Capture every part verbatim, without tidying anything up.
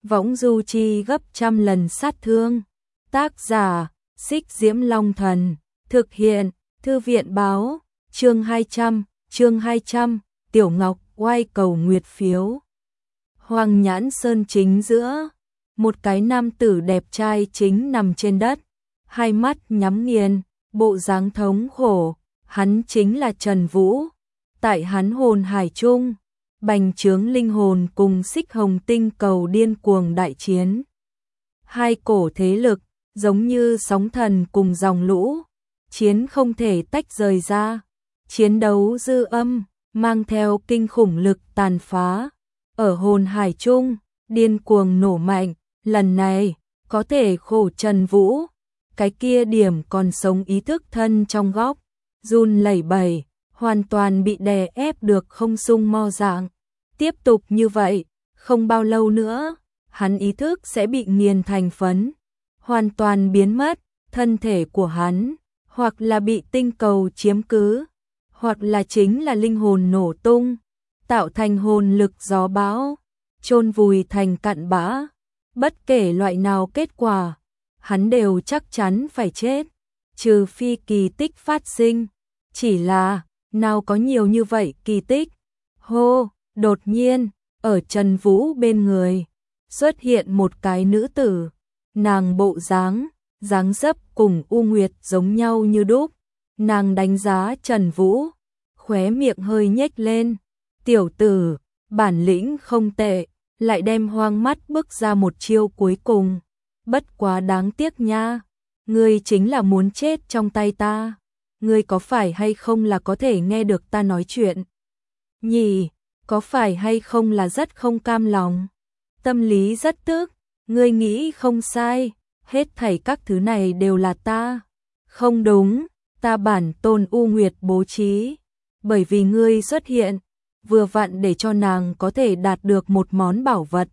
võng du chi gấp trăm lần sát thương. Tác giả, Xích Diễm Long Thần, thực hiện, Thư viện báo, chương hai trăm, chương hai trăm, Tiểu Ngọc oai cầu nguyệt phiếu. Hoàng Nhãn Sơn chính giữa, một cái nam tử đẹp trai chính nằm trên đất, hai mắt nhắm nghiền, bộ dáng thống khổ, hắn chính là Trần Vũ. Tại hắn hồn hải chung, bành trướng linh hồn cùng Xích Hồng tinh cầu điên cuồng đại chiến. Hai cổ thế lực, giống như sóng thần cùng dòng lũ, chiến không thể tách rời ra. Chiến đấu dư âm, mang theo kinh khủng lực tàn phá. Ở hồn hải chung, điên cuồng nổ mạnh, lần này, có thể khổ Trần Vũ. Cái kia điểm còn sống ý thức thân trong góc, run lẩy bẩy, hoàn toàn bị đè ép được không sung mo dạng. Tiếp tục như vậy, không bao lâu nữa, hắn ý thức sẽ bị nghiền thành phấn, hoàn toàn biến mất, thân thể của hắn, hoặc là bị tinh cầu chiếm cứ, hoặc là chính là linh hồn nổ tung, tạo thành hồn lực gió bão, chôn vùi thành cặn bã. Bất kể loại nào kết quả, hắn đều chắc chắn phải chết, trừ phi kỳ tích phát sinh. Chỉ là, nào có nhiều như vậy kỳ tích. Hô, đột nhiên, ở Trần Vũ bên người, xuất hiện một cái nữ tử. Nàng bộ dáng, dáng dấp cùng U Nguyệt giống nhau như đúc. Nàng đánh giá Trần Vũ, khóe miệng hơi nhếch lên. Tiểu tử, bản lĩnh không tệ, lại đem hoang mắt bước ra một chiêu cuối cùng. Bất quá đáng tiếc nha, ngươi chính là muốn chết trong tay ta. Ngươi có phải hay không là có thể nghe được ta nói chuyện? Nhỉ, có phải hay không là rất không cam lòng? Tâm lý rất tức, ngươi nghĩ không sai, hết thảy các thứ này đều là ta. Không đúng, ta bản tôn U Nguyệt bố trí, bởi vì ngươi xuất hiện, vừa vặn để cho nàng có thể đạt được một món bảo vật.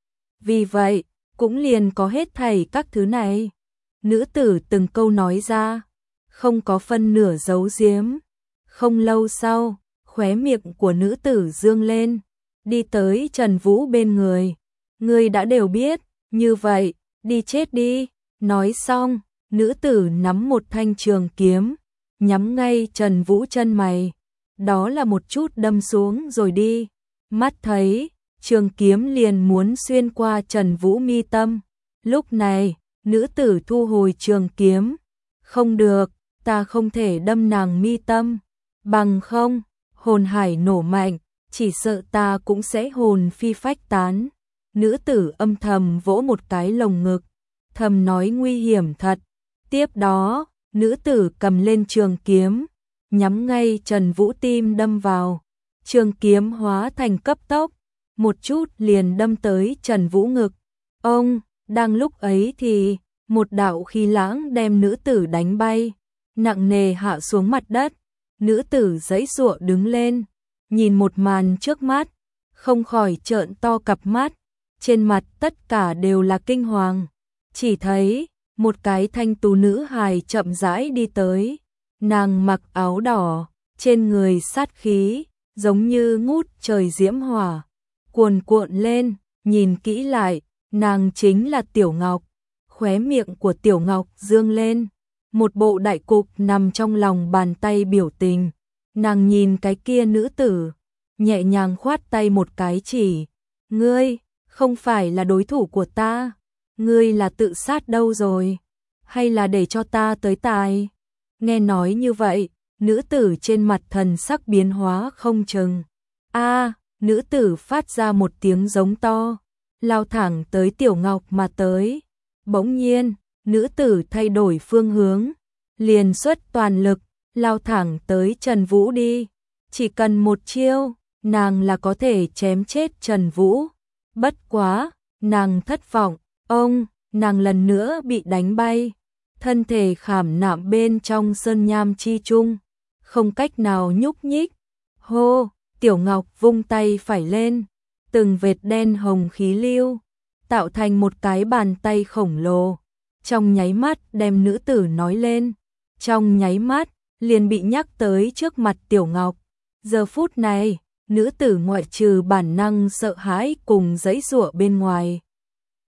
Vì vậy, cũng liền có hết thảy các thứ này. Nữ tử từng câu nói ra, không có phân nửa giấu giếm. Không lâu sau, khóe miệng của nữ tử dương lên, đi tới Trần Vũ bên người. Ngươi đã đều biết, như vậy, đi chết đi. Nói xong, nữ tử nắm một thanh trường kiếm, nhắm ngay Trần Vũ chân mày. Đó là một chút đâm xuống rồi đi. Mắt thấy, trường kiếm liền muốn xuyên qua Trần Vũ mi tâm. Lúc này, nữ tử thu hồi trường kiếm. Không được, ta không thể đâm nàng mi tâm. Bằng không, hồn hải nổ mạnh, chỉ sợ ta cũng sẽ hồn phi phách tán. Nữ tử âm thầm vỗ một cái lồng ngực, thầm nói nguy hiểm thật. Tiếp đó, nữ tử cầm lên trường kiếm, nhắm ngay Trần Vũ tim đâm vào. Trường kiếm hóa thành cấp tốc, một chút liền đâm tới Trần Vũ ngực. Ông, đang lúc ấy thì, một đạo khí lãng đem nữ tử đánh bay, nặng nề hạ xuống mặt đất. Nữ tử giãy giụa đứng lên, nhìn một màn trước mắt, không khỏi trợn to cặp mắt, trên mặt tất cả đều là kinh hoàng. Chỉ thấy, một cái thanh tú nữ hài chậm rãi đi tới, nàng mặc áo đỏ, trên người sát khí, giống như ngút trời diễm hỏa, cuồn cuộn lên, nhìn kỹ lại, nàng chính là Tiểu Ngọc. Khóe miệng của Tiểu Ngọc dương lên, một bộ đại cục nằm trong lòng bàn tay biểu tình. Nàng nhìn cái kia nữ tử, nhẹ nhàng khoát tay một cái chỉ. Ngươi, không phải là đối thủ của ta. Ngươi là tự sát đâu rồi? Hay là để cho ta tới tài? Nghe nói như vậy, nữ tử trên mặt thần sắc biến hóa không chừng. A, nữ tử phát ra một tiếng giống to, lao thẳng tới Tiểu Ngọc mà tới. Bỗng nhiên, nữ tử thay đổi phương hướng, liền xuất toàn lực, lao thẳng tới Trần Vũ đi. Chỉ cần một chiêu, nàng là có thể chém chết Trần Vũ. Bất quá, nàng thất vọng, ông, nàng lần nữa bị đánh bay, thân thể khảm nạm bên trong sơn nham chi chung, không cách nào nhúc nhích. Hô, Tiểu Ngọc vung tay phải lên, từng vệt đen hồng khí lưu, tạo thành một cái bàn tay khổng lồ, trong nháy mắt đem nữ tử nói lên, trong nháy mắt liền bị nhắc tới trước mặt Tiểu Ngọc. Giờ phút này, nữ tử ngoại trừ bản năng sợ hãi cùng giãy giụa bên ngoài,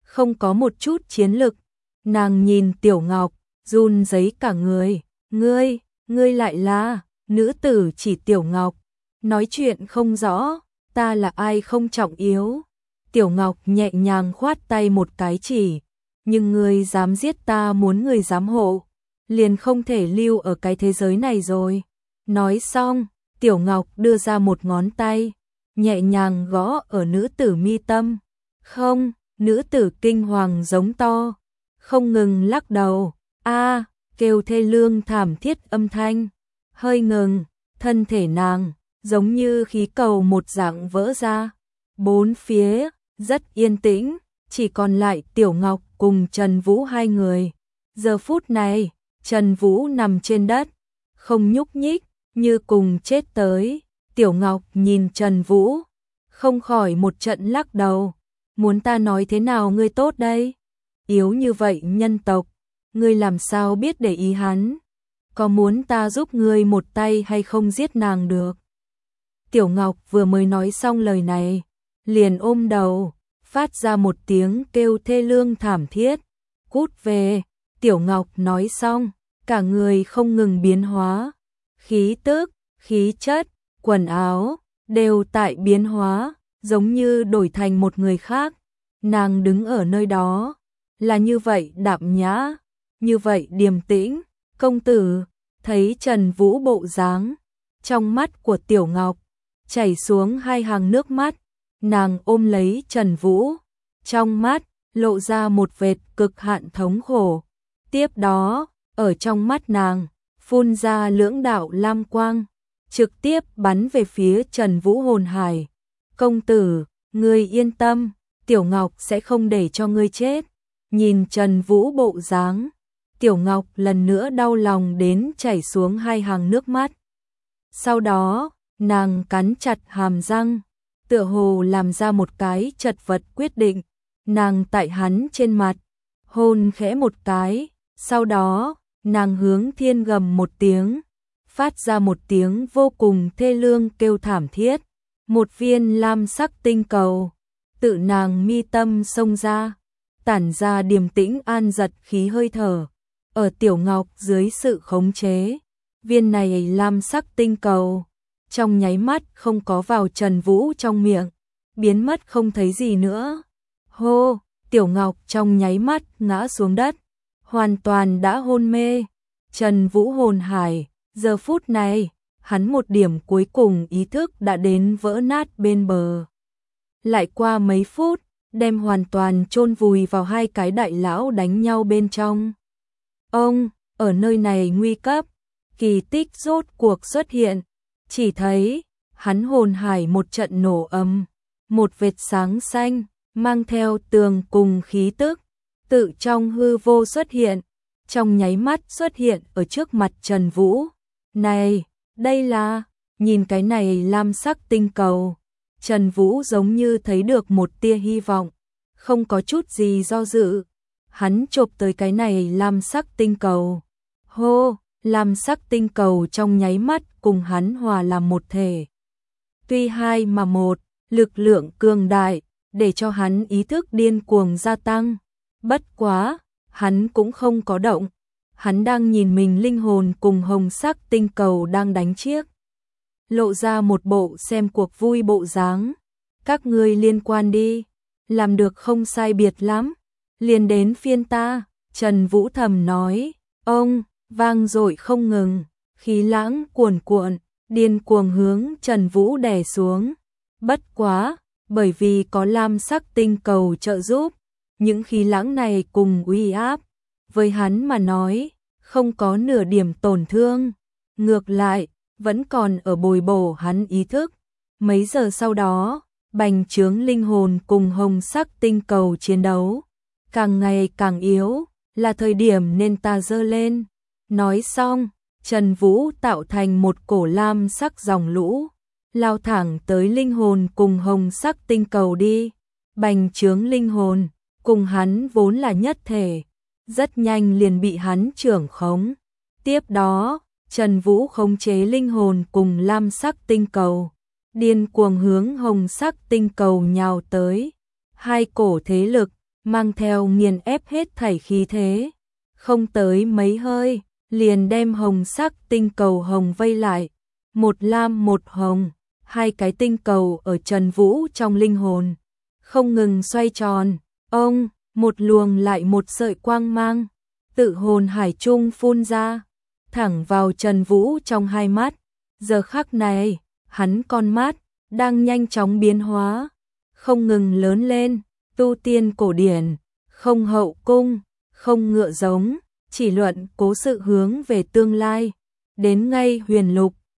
không có một chút chiến lực. Nàng nhìn Tiểu Ngọc, run rẩy cả người, ngươi, ngươi lại là, nữ tử chỉ Tiểu Ngọc, nói chuyện không rõ, ta là ai không trọng yếu. Tiểu Ngọc nhẹ nhàng khoát tay một cái chỉ, nhưng ngươi dám giết ta muốn người giám hộ, liền không thể lưu ở cái thế giới này rồi. Nói xong, Tiểu Ngọc đưa ra một ngón tay, nhẹ nhàng gõ ở nữ tử mi tâm. Không, nữ tử kinh hoàng giống to, không ngừng lắc đầu, a kêu thê lương thảm thiết âm thanh, hơi ngừng, thân thể nàng giống như khí cầu một dạng vỡ ra. Bốn phía rất yên tĩnh, chỉ còn lại Tiểu Ngọc cùng Trần Vũ hai người. Giờ phút này, Trần Vũ nằm trên đất, không nhúc nhích, như cùng chết tới. Tiểu Ngọc nhìn Trần Vũ, không khỏi một trận lắc đầu, muốn ta nói thế nào ngươi tốt đây? Yếu như vậy nhân tộc, ngươi làm sao biết để ý hắn? Có muốn ta giúp ngươi một tay hay không giết nàng được? Tiểu Ngọc vừa mới nói xong lời này, liền ôm đầu, phát ra một tiếng kêu thê lương thảm thiết. Cút về, Tiểu Ngọc nói xong, cả người không ngừng biến hóa. Khí tức, khí chất, quần áo, đều tại biến hóa, giống như đổi thành một người khác. Nàng đứng ở nơi đó, là như vậy đạm nhã, như vậy điềm tĩnh. Công tử, thấy Trần Vũ bộ dáng, trong mắt của Tiểu Ngọc chảy xuống hai hàng nước mắt. Nàng ôm lấy Trần Vũ, trong mắt lộ ra một vệt cực hạn thống khổ. Tiếp đó, ở trong mắt nàng phun ra lưỡng đạo lam quang, trực tiếp bắn về phía Trần Vũ hồn hải. Công tử, ngươi yên tâm, Tiểu Ngọc sẽ không để cho ngươi chết. Nhìn Trần Vũ bộ dáng, Tiểu Ngọc lần nữa đau lòng đến chảy xuống hai hàng nước mắt. Sau đó, nàng cắn chặt hàm răng, tựa hồ làm ra một cái chật vật quyết định. Nàng tại hắn trên mặt hôn khẽ một cái, sau đó nàng hướng thiên gầm một tiếng, phát ra một tiếng vô cùng thê lương kêu thảm thiết. Một viên lam sắc tinh cầu tự nàng mi tâm xông ra, tản ra điềm tĩnh an giật khí hơi thở. Ở Tiểu Ngọc dưới sự khống chế, viên này lam sắc tinh cầu trong nháy mắt không có vào Trần Vũ trong miệng, biến mất không thấy gì nữa. Hô, Tiểu Ngọc trong nháy mắt ngã xuống đất, hoàn toàn đã hôn mê. Trần Vũ hồn hải, giờ phút này, hắn một điểm cuối cùng ý thức đã đến vỡ nát bên bờ. Lại qua mấy phút, đem hoàn toàn chôn vùi vào hai cái đại lão đánh nhau bên trong. Ông, ở nơi này nguy cấp, kỳ tích rốt cuộc xuất hiện, chỉ thấy hắn hồn hải một trận nổ ầm, một vệt sáng xanh mang theo tường cùng khí tức tự trong hư vô xuất hiện, trong nháy mắt xuất hiện ở trước mặt Trần Vũ. Này, đây là, nhìn cái này lam sắc tinh cầu, Trần Vũ giống như thấy được một tia hy vọng, không có chút gì do dự, hắn chộp tới cái này lam sắc tinh cầu. Hô, lam sắc tinh cầu trong nháy mắt cùng hắn hòa làm một thể. Tuy hai mà một, lực lượng cường đại, để cho hắn ý thức điên cuồng gia tăng. Bất quá, hắn cũng không có động. Hắn đang nhìn mình linh hồn cùng hồng sắc tinh cầu đang đánh chiếc. Lộ ra một bộ xem cuộc vui bộ dáng. Các ngươi liên quan đi, làm được không sai biệt lắm, liền đến phiên ta. Trần Vũ thầm nói, ông, vang dội không ngừng, khí lãng cuồn cuộn, điên cuồng hướng Trần Vũ đè xuống. Bất quá, bởi vì có lam sắc tinh cầu trợ giúp, những khí lãng này cùng uy áp, với hắn mà nói, không có nửa điểm tổn thương. Ngược lại, vẫn còn ở bồi bổ hắn ý thức. Mấy giờ sau đó, bành trướng linh hồn cùng hồng sắc tinh cầu chiến đấu. Càng ngày càng yếu, là thời điểm nên ta dơ lên. Nói xong, Trần Vũ tạo thành một cổ lam sắc dòng lũ, lao thẳng tới linh hồn cùng hồng sắc tinh cầu đi. Bành trướng linh hồn, cùng hắn vốn là nhất thể, rất nhanh liền bị hắn trưởng khống. Tiếp đó, Trần Vũ khống chế linh hồn cùng lam sắc tinh cầu, điên cuồng hướng hồng sắc tinh cầu nhào tới. Hai cổ thế lực mang theo nghiền ép hết thảy khí thế, không tới mấy hơi, liền đem hồng sắc tinh cầu hồng vây lại, một lam một hồng, hai cái tinh cầu ở Trần Vũ trong linh hồn, không ngừng xoay tròn, ông, một luồng lại một sợi quang mang, tự hồn hải trung phun ra, thẳng vào Trần Vũ trong hai mắt, giờ khắc này, hắn con mắt, đang nhanh chóng biến hóa, không ngừng lớn lên, tu tiên cổ điển, không hậu cung, không ngựa giống, chỉ luận cố sự hướng về tương lai, đến ngay huyền lục,